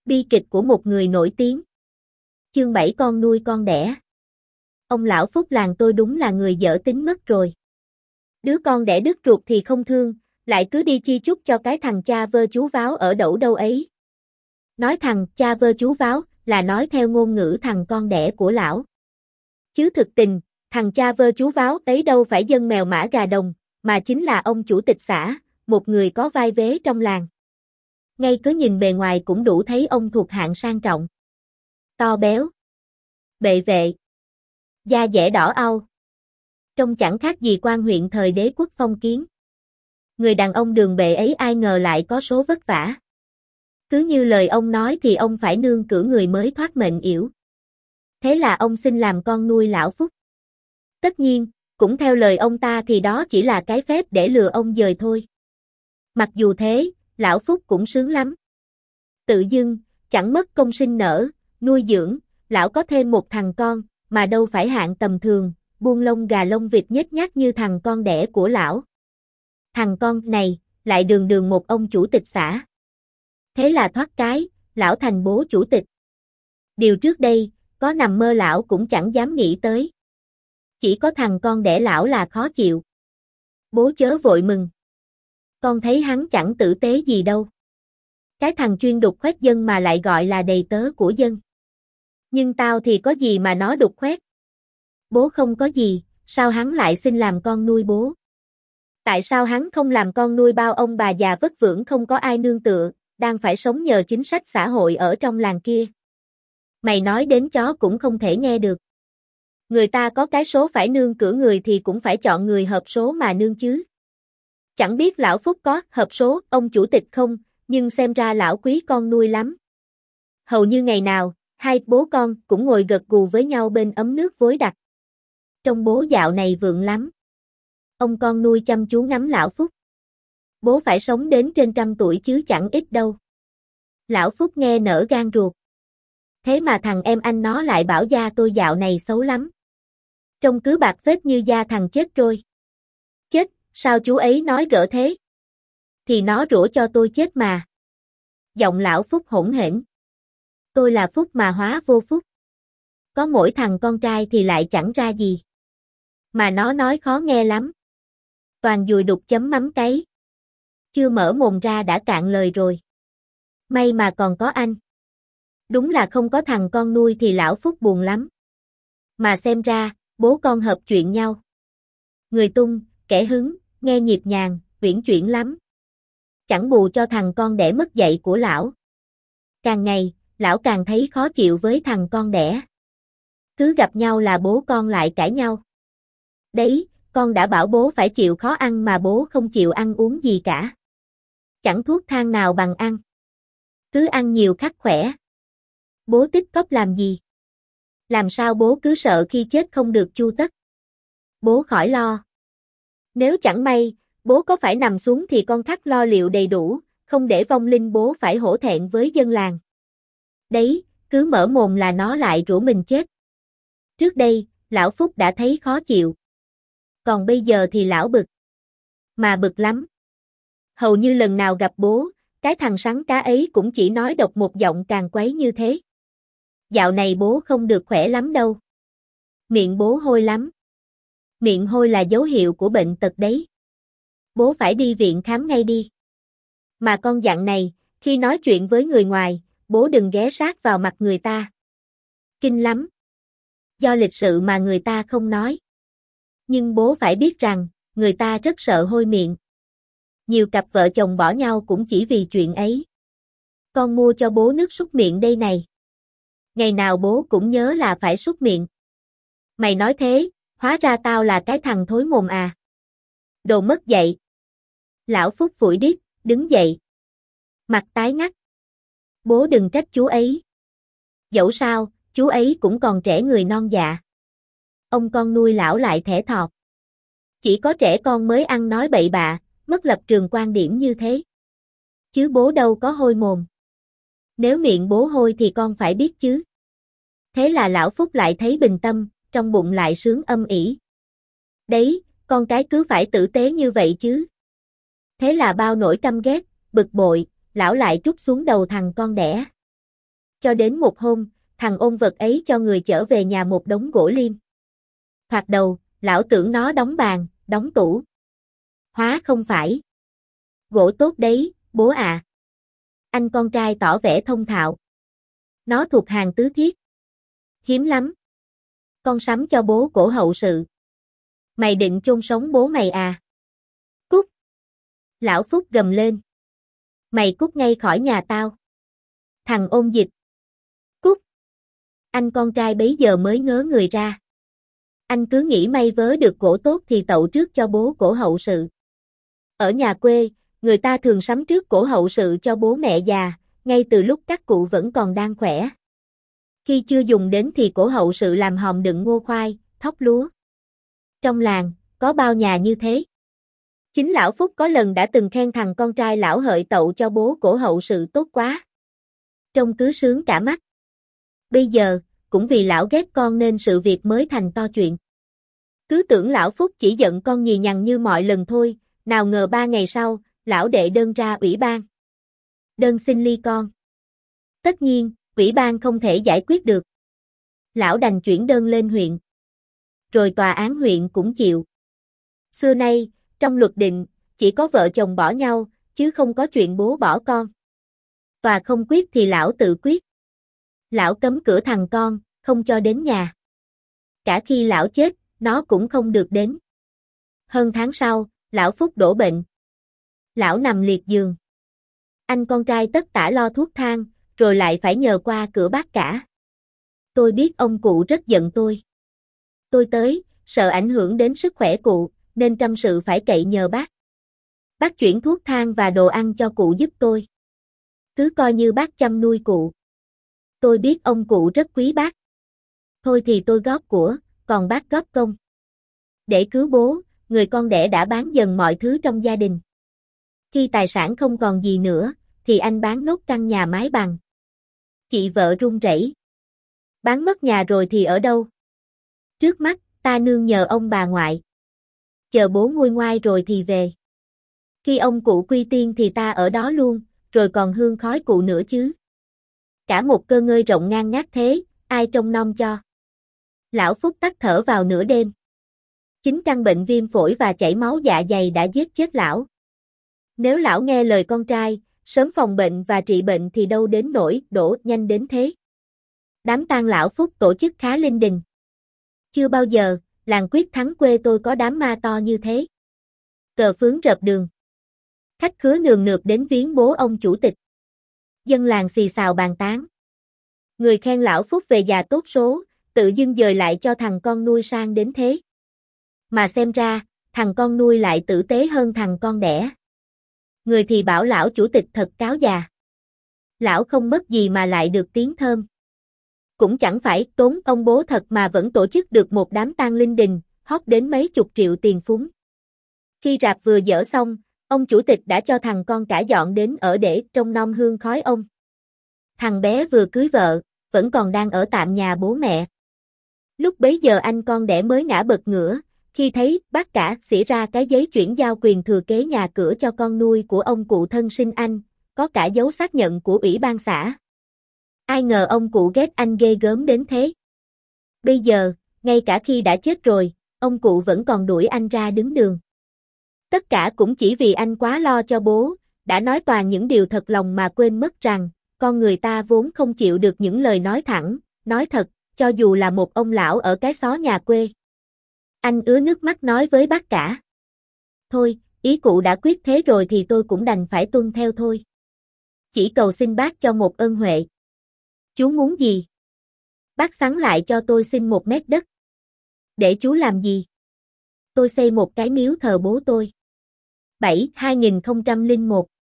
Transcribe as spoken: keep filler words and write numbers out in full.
Bi kịch của một người nổi tiếng. Chương bảy con nuôi con đẻ. Ông lão Phúc làng tôi đúng là người dở tính mất rồi. Đứa con đẻ đứt ruột thì không thương, lại cứ đi chi chúc cho cái thằng cha vơ chú váo ở đẩu đâu ấy. Nói thằng cha vơ chú váo là nói theo ngôn ngữ thằng con đẻ của lão. Chứ thực tình, thằng cha vơ chú váo ấy đâu phải dân mèo mã gà đồng, mà chính là ông chủ tịch xã, một người có vai vế trong làng. Ngay cứ nhìn bề ngoài cũng đủ thấy ông thuộc hạng sang trọng. To béo, bệ vệ, da dẻ đỏ au. Trông chẳng khác gì quan huyện thời đế quốc phong kiến. Người đàn ông đường bệ ấy ai ngờ lại có số vất vả. Cứ như lời ông nói thì ông phải nương cử người mới thoát mệnh yểu. Thế là ông xin làm con nuôi lão Phúc. Tất nhiên, cũng theo lời ông ta thì đó chỉ là cái phép để lừa ông dời thôi. Mặc dù thế, lão Phúc cũng sướng lắm. Tự dưng, chẳng mất công sinh nở, nuôi dưỡng, lão có thêm một thằng con, mà đâu phải hạng tầm thường, buông lông gà lông vịt nhếch nhác như thằng con đẻ của lão. Thằng con này, lại đường đường một ông chủ tịch xã. Thế là thoát cái, lão thành bố chủ tịch. Điều trước đây, có nằm mơ lão cũng chẳng dám nghĩ tới. Chỉ có thằng con đẻ lão là khó chịu. Bố chớ vội mừng. Con thấy hắn chẳng tử tế gì đâu. Cái thằng chuyên đục khoét dân mà lại gọi là đầy tớ của dân. Nhưng tao thì có gì mà nó đục khoét. Bố không có gì, sao hắn lại xin làm con nuôi bố? Tại sao hắn không làm con nuôi bao ông bà già vất vưởng không có ai nương tựa, đang phải sống nhờ chính sách xã hội ở trong làng kia? Mày nói đến chó cũng không thể nghe được. Người ta có cái số phải nương cử người thì cũng phải chọn người hợp số mà nương chứ. Chẳng biết lão Phúc có hợp số ông chủ tịch không, nhưng xem ra lão quý con nuôi lắm. Hầu như ngày nào, hai bố con cũng ngồi gật gù với nhau bên ấm nước vối đặc. Trông bố dạo này vượng lắm. Ông con nuôi chăm chú ngắm lão Phúc. Bố phải sống đến trên trăm tuổi chứ chẳng ít đâu. Lão Phúc nghe nở gan ruột. Thế mà thằng em anh nó lại bảo da tôi dạo này xấu lắm. Trông cứ bạc phết như da thằng chết rồi. Chết, sao chú ấy nói gỡ thế? Thì nó rủa cho tôi chết mà. Giọng lão Phúc hỗn hển. Tôi là Phúc mà hóa vô phúc. Có mỗi thằng con trai thì lại chẳng ra gì. Mà nó nói khó nghe lắm. Toàn dùi đục chấm mắm cấy. Chưa mở mồm ra đã cạn lời rồi. May mà còn có anh. Đúng là không có thằng con nuôi thì lão Phúc buồn lắm. Mà xem ra, bố con hợp chuyện nhau. Người tung, kẻ hứng, nghe nhịp nhàng, uyển chuyển lắm. Chẳng bù cho thằng con đẻ mất dạy của lão. Càng ngày, lão càng thấy khó chịu với thằng con đẻ. Cứ gặp nhau là bố con lại cãi nhau. Đấy, con đã bảo bố phải chịu khó ăn mà bố không chịu ăn uống gì cả. Chẳng thuốc thang nào bằng ăn. Cứ ăn nhiều khắc khỏe. Bố tích cóp làm gì? Làm sao bố cứ sợ khi chết không được chu tất? Bố khỏi lo. Nếu chẳng may, bố có phải nằm xuống thì con khắc lo liệu đầy đủ, không để vong linh bố phải hổ thẹn với dân làng. Đấy, cứ mở mồm là nó lại rủa mình chết. Trước đây, lão Phúc đã thấy khó chịu. Còn bây giờ thì lão bực. Mà bực lắm. Hầu như lần nào gặp bố, cái thằng sắn cá ấy cũng chỉ nói độc một giọng càng quấy như thế. Dạo này bố không được khỏe lắm đâu. Miệng bố hôi lắm. Miệng hôi là dấu hiệu của bệnh tật đấy. Bố phải đi viện khám ngay đi. Mà con dặn này, khi nói chuyện với người ngoài, bố đừng ghé sát vào mặt người ta. Kinh lắm. Do lịch sự mà người ta không nói. Nhưng bố phải biết rằng, người ta rất sợ hôi miệng. Nhiều cặp vợ chồng bỏ nhau cũng chỉ vì chuyện ấy. Con mua cho bố nước súc miệng đây này. Ngày nào bố cũng nhớ là phải súc miệng. Mày nói thế, hóa ra tao là cái thằng thối mồm à. Đồ mất dạy. Lão Phúc phủi điếc, đứng dậy. Mặt tái ngắt. Bố đừng trách chú ấy. Dẫu sao, chú ấy cũng còn trẻ người non dạ. Ông con nuôi lão lại thẻ thọt. Chỉ có trẻ con mới ăn nói bậy bạ, mất lập trường quan điểm như thế. Chứ bố đâu có hôi mồm. Nếu miệng bố hôi thì con phải biết chứ. Thế là lão Phúc lại thấy bình tâm, trong bụng lại sướng âm ỉ. Đấy, con cái cứ phải tử tế như vậy chứ. Thế là bao nỗi căm ghét, bực bội, lão lại trút xuống đầu thằng con đẻ. cho đến một hôm, thằng ôm vật ấy cho người chở về nhà một đống gỗ liêm. Thoạt đầu, lão tưởng nó đóng bàn, đóng tủ. Hóa không phải. Gỗ tốt đấy, bố à. Anh con trai tỏ vẻ thông thạo. Nó thuộc hàng tứ thiết. Hiếm lắm. Con sắm cho bố cổ hậu sự. Mày định chôn sống bố mày à? Cút. Lão Phúc gầm lên. Mày cút ngay khỏi nhà tao. Thằng ôn dịch. Cút. Anh con trai bấy giờ mới ngớ người ra. Anh cứ nghĩ may vớ được gỗ tốt thì tậu trước cho bố cổ hậu sự. Ở nhà quê, người ta thường sắm trước cổ hậu sự cho bố mẹ già, ngay từ lúc các cụ vẫn còn đang khỏe. Khi chưa dùng đến thì cổ hậu sự làm hòm đựng ngô khoai, thóc lúa. Trong làng, có bao nhà như thế. Chính lão Phúc có lần đã từng khen thằng con trai lão Hợi tậu cho bố cổ hậu sự tốt quá. Trông cứ sướng cả mắt. Bây giờ, cũng vì lão ghét con nên sự việc mới thành to chuyện. Cứ tưởng lão Phúc chỉ giận con nhì nhằng như mọi lần thôi, nào ngờ ba ngày sau, lão đệ đơn ra ủy ban. Đơn xin ly con. Tất nhiên, ủy ban không thể giải quyết được. Lão đành chuyển đơn lên huyện. Rồi tòa án huyện cũng chịu. Xưa nay, trong luật định, chỉ có vợ chồng bỏ nhau, chứ không có chuyện bố bỏ con. Tòa không quyết thì lão tự quyết. Lão cấm cửa thằng con, không cho đến nhà. Cả khi lão chết, nó cũng không được đến. Hơn tháng sau, lão Phúc đổ bệnh. Lão nằm liệt giường. Anh con trai tất tả lo thuốc thang, rồi lại phải nhờ qua cửa bác cả. Tôi biết ông cụ rất giận tôi. Tôi tới, sợ ảnh hưởng đến sức khỏe cụ, nên trăm sự phải cậy nhờ bác. Bác chuyển thuốc thang và đồ ăn cho cụ giúp tôi. Cứ coi như bác chăm nuôi cụ. Tôi biết ông cụ rất quý bác. Thôi thì tôi góp của, còn bác góp công. Để cứu bố, người con đẻ đã bán dần mọi thứ trong gia đình. Khi tài sản không còn gì nữa, thì anh bán nốt căn nhà mái bằng. Chị vợ run rẩy. Bán mất nhà rồi thì ở đâu? Trước mắt, ta nương nhờ ông bà ngoại. Chờ bố nguôi ngoai rồi thì về. Khi ông cụ quy tiên thì ta ở đó luôn, rồi còn hương khói cụ nữa chứ. Cả một cơ ngơi rộng ngang ngát thế, ai trông nom cho. Lão Phúc tắt thở vào nửa đêm. Chính căn bệnh viêm phổi và chảy máu dạ dày đã giết chết lão. Nếu lão nghe lời con trai, sớm phòng bệnh và trị bệnh thì đâu đến nỗi đổ nhanh đến thế. Đám tang lão Phúc tổ chức khá linh đình. Chưa bao giờ, làng Quyết Thắng quê tôi có đám ma to như thế. Cờ phướng rợp đường. Khách khứa nườm nượp đến viếng bố ông chủ tịch. Dân làng xì xào bàn tán. Người khen lão Phúc về già tốt số, tự dưng dời lại cho thằng con nuôi sang đến thế. Mà xem ra, thằng con nuôi lại tử tế hơn thằng con đẻ. Người thì bảo lão chủ tịch thật cáo già. Lão không mất gì mà lại được tiếng thơm. Cũng chẳng phải tốn ông bố thật mà vẫn tổ chức được một đám tang linh đình, hót đến mấy chục triệu tiền phúng. Khi rạp vừa dỡ xong, ông chủ tịch đã cho thằng con cả dọn đến ở để trông nom hương khói ông. Thằng bé vừa cưới vợ, vẫn còn đang ở tạm nhà bố mẹ. Lúc bấy giờ anh con đẻ mới ngã bật ngửa, khi thấy bác cả xỉ ra cái giấy chuyển giao quyền thừa kế nhà cửa cho con nuôi của ông cụ thân sinh anh, có cả dấu xác nhận của ủy ban xã. Ai ngờ ông cụ ghét anh ghê gớm đến thế. Bây giờ, ngay cả khi đã chết rồi, ông cụ vẫn còn đuổi anh ra đứng đường. Tất cả cũng chỉ vì anh quá lo cho bố, đã nói toàn những điều thật lòng mà quên mất rằng, con người ta vốn không chịu được những lời nói thẳng, nói thật, cho dù là một ông lão ở cái xó nhà quê. Anh ứa nước mắt nói với bác cả. Thôi, ý cụ đã quyết thế rồi thì tôi cũng đành phải tuân theo thôi. Chỉ cầu xin bác cho một ơn huệ. Chú muốn gì? Bác sắn lại cho tôi xin một mét đất. Để chú làm gì? Tôi xây một cái miếu thờ bố tôi. bảy hai nghìn không trăm lẻ một